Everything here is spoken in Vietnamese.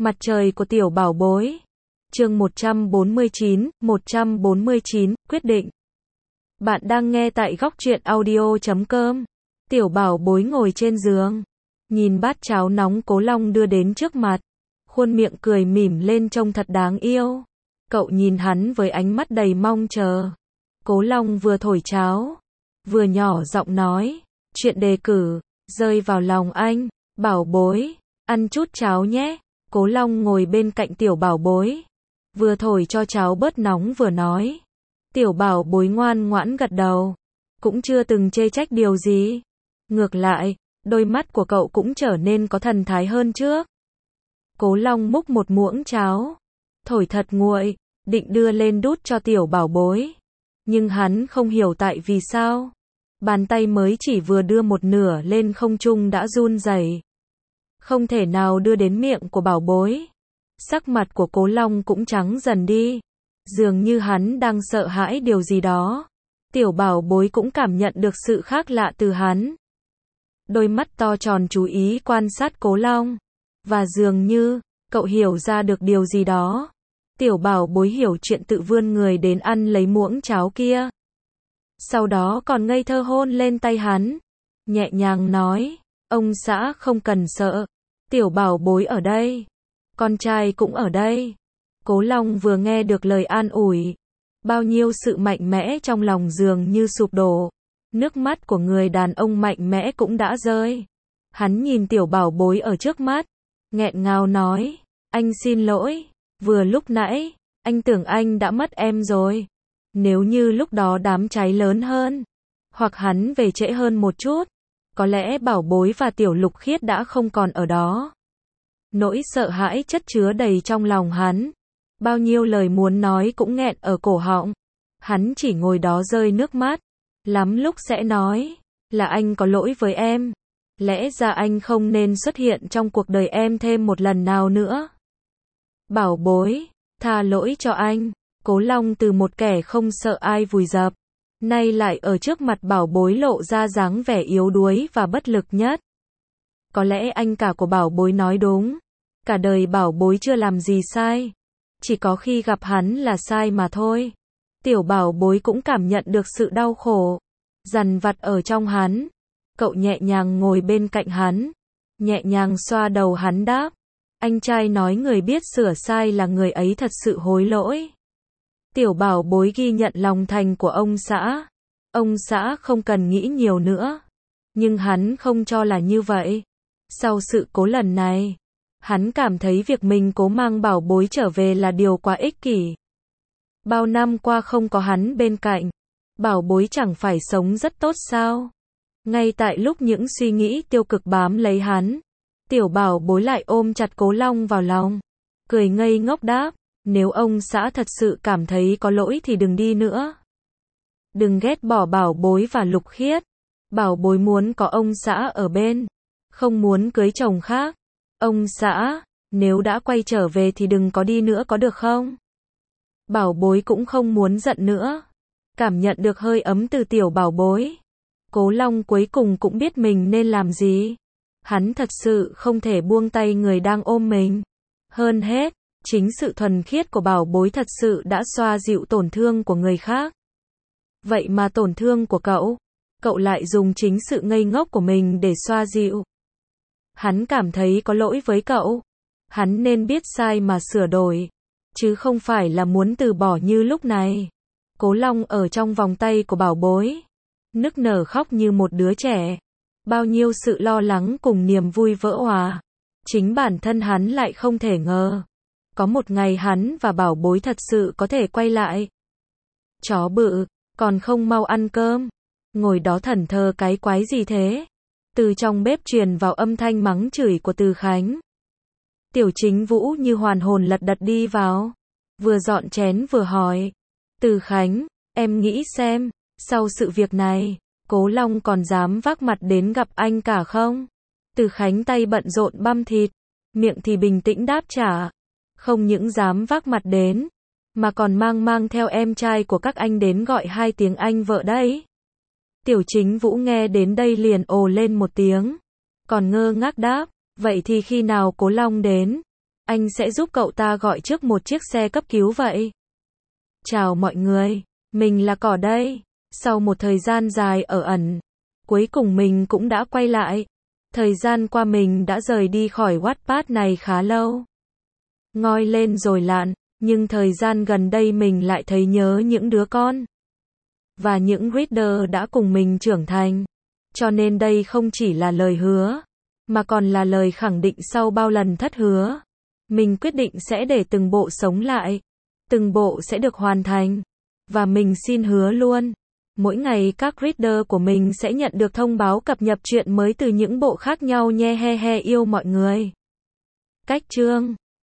Mặt trời của tiểu bảo bối. Chương 149, quyết định. Bạn đang nghe tại góc truyện audio.com. Tiểu bảo bối ngồi trên giường, nhìn bát cháo nóng Cố Long đưa đến trước mặt, khuôn miệng cười mỉm lên trông thật đáng yêu. Cậu nhìn hắn với ánh mắt đầy mong chờ. Cố Long vừa thổi cháo, vừa nhỏ giọng nói, chuyện đề cử, rơi vào lòng anh, bảo bối, ăn chút cháo nhé. Cố Long ngồi bên cạnh tiểu bảo bối, vừa thổi cho cháo bớt nóng vừa nói. Tiểu bảo bối ngoan ngoãn gật đầu, cũng chưa từng chê trách điều gì. Ngược lại, đôi mắt của cậu cũng trở nên có thần thái hơn trước. Cố Long múc một muỗng cháo, thổi thật nguội, định đưa lên đút cho tiểu bảo bối. Nhưng hắn không hiểu tại vì sao. Bàn tay mới chỉ vừa đưa một nửa lên không trung đã run rẩy, không thể nào đưa đến miệng của bảo bối. Sắc mặt của Cố Long cũng trắng dần đi, dường như hắn đang sợ hãi điều gì đó. Tiểu bảo bối cũng cảm nhận được sự khác lạ từ hắn. Đôi mắt to tròn chú ý quan sát Cố Long, và dường như cậu hiểu ra được điều gì đó. Tiểu bảo bối hiểu chuyện, tự vươn người đến ăn lấy muỗng cháo kia. Sau đó còn ngây thơ hôn lên tay hắn, nhẹ nhàng nói, ông xã không cần sợ, tiểu bảo bối ở đây, con trai cũng ở đây. Cố Long vừa nghe được lời an ủi, bao nhiêu sự mạnh mẽ trong lòng dường như sụp đổ. Nước mắt của người đàn ông mạnh mẽ cũng đã rơi. Hắn nhìn tiểu bảo bối ở trước mắt, nghẹn ngào nói, anh xin lỗi, vừa lúc nãy, anh tưởng anh đã mất em rồi. Nếu như lúc đó đám cháy lớn hơn, hoặc hắn về trễ hơn một chút, có lẽ bảo bối và tiểu lục khiết đã không còn ở đó. Nỗi sợ hãi chất chứa đầy trong lòng hắn. Bao nhiêu lời muốn nói cũng nghẹn ở cổ họng. Hắn chỉ ngồi đó rơi nước mắt. Lắm lúc sẽ nói, là anh có lỗi với em. Lẽ ra anh không nên xuất hiện trong cuộc đời em thêm một lần nào nữa. Bảo bối, tha lỗi cho anh. Cố Long từ một kẻ không sợ ai vùi dập, nay lại ở trước mặt bảo bối lộ ra dáng vẻ yếu đuối và bất lực nhất. Có lẽ anh cả của bảo bối nói đúng. Cả đời bảo bối chưa làm gì sai. Chỉ có khi gặp hắn là sai mà thôi. Tiểu bảo bối cũng cảm nhận được sự đau khổ, dằn vặt ở trong hắn. Cậu nhẹ nhàng ngồi bên cạnh hắn, nhẹ nhàng xoa đầu hắn đáp. Anh trai nói người biết sửa sai là người ấy thật sự hối lỗi. Tiểu bảo bối ghi nhận lòng thành của ông xã. Ông xã không cần nghĩ nhiều nữa. Nhưng hắn không cho là như vậy. Sau sự cố lần này, hắn cảm thấy việc mình cố mang bảo bối trở về là điều quá ích kỷ. Bao năm qua không có hắn bên cạnh, bảo bối chẳng phải sống rất tốt sao? Ngay tại lúc những suy nghĩ tiêu cực bám lấy hắn, tiểu bảo bối lại ôm chặt Cố Long vào lòng, cười ngây ngốc đáp, nếu ông xã thật sự cảm thấy có lỗi thì đừng đi nữa. Đừng ghét bỏ bảo bối và lục khiết. Bảo bối muốn có ông xã ở bên, không muốn cưới chồng khác. Ông xã, nếu đã quay trở về thì đừng có đi nữa có được không? Bảo bối cũng không muốn giận nữa. Cảm nhận được hơi ấm từ tiểu bảo bối, Cố Long cuối cùng cũng biết mình nên làm gì. Hắn thật sự không thể buông tay người đang ôm mình. Hơn hết, chính sự thuần khiết của bảo bối thật sự đã xoa dịu tổn thương của người khác. Vậy mà tổn thương của cậu lại dùng chính sự ngây ngốc của mình để xoa dịu. Hắn cảm thấy có lỗi với cậu. Hắn nên biết sai mà sửa đổi, chứ không phải là muốn từ bỏ như lúc này. Cố Long ở trong vòng tay của bảo bối, nức nở khóc như một đứa trẻ. Bao nhiêu sự lo lắng cùng niềm vui vỡ hòa. Chính bản thân hắn lại không thể ngờ. Có một ngày hắn và bảo bối thật sự có thể quay lại. Chó bự, còn không mau ăn cơm. Ngồi đó thẫn thờ cái quái gì thế? Từ trong bếp truyền vào âm thanh mắng chửi của Từ Khánh. Tiểu Chính Vũ như hoàn hồn lật đật đi vào, vừa dọn chén vừa hỏi. Từ Khánh, em nghĩ xem, sau sự việc này, Cố Long còn dám vác mặt đến gặp anh cả không? Từ Khánh tay bận rộn băm thịt, miệng thì bình tĩnh đáp trả. Không những dám vác mặt đến, mà còn mang theo em trai của các anh đến gọi 2 tiếng anh vợ đấy. Tiểu Chính Vũ nghe đến đây liền ồ lên một tiếng, còn ngơ ngác đáp, vậy thì khi nào Cố Long đến? Anh sẽ giúp cậu ta gọi trước một chiếc xe cấp cứu vậy. Chào mọi người, mình là Cỏ đây. Sau một thời gian dài ở ẩn, cuối cùng mình cũng đã quay lại. Thời gian qua mình đã rời đi khỏi Wattpad này khá lâu. Ngoi lên rồi lặn, nhưng thời gian gần đây mình lại thấy nhớ những đứa con. Và những reader đã cùng mình trưởng thành. Cho nên đây không chỉ là lời hứa, mà còn là lời khẳng định sau bao lần thất hứa. Mình quyết định sẽ để từng bộ sống lại. Từng bộ sẽ được hoàn thành. Và mình xin hứa luôn. Mỗi ngày các reader của mình sẽ nhận được thông báo cập nhật truyện mới từ những bộ khác nhau nhé, he he, yêu mọi người. Cách chương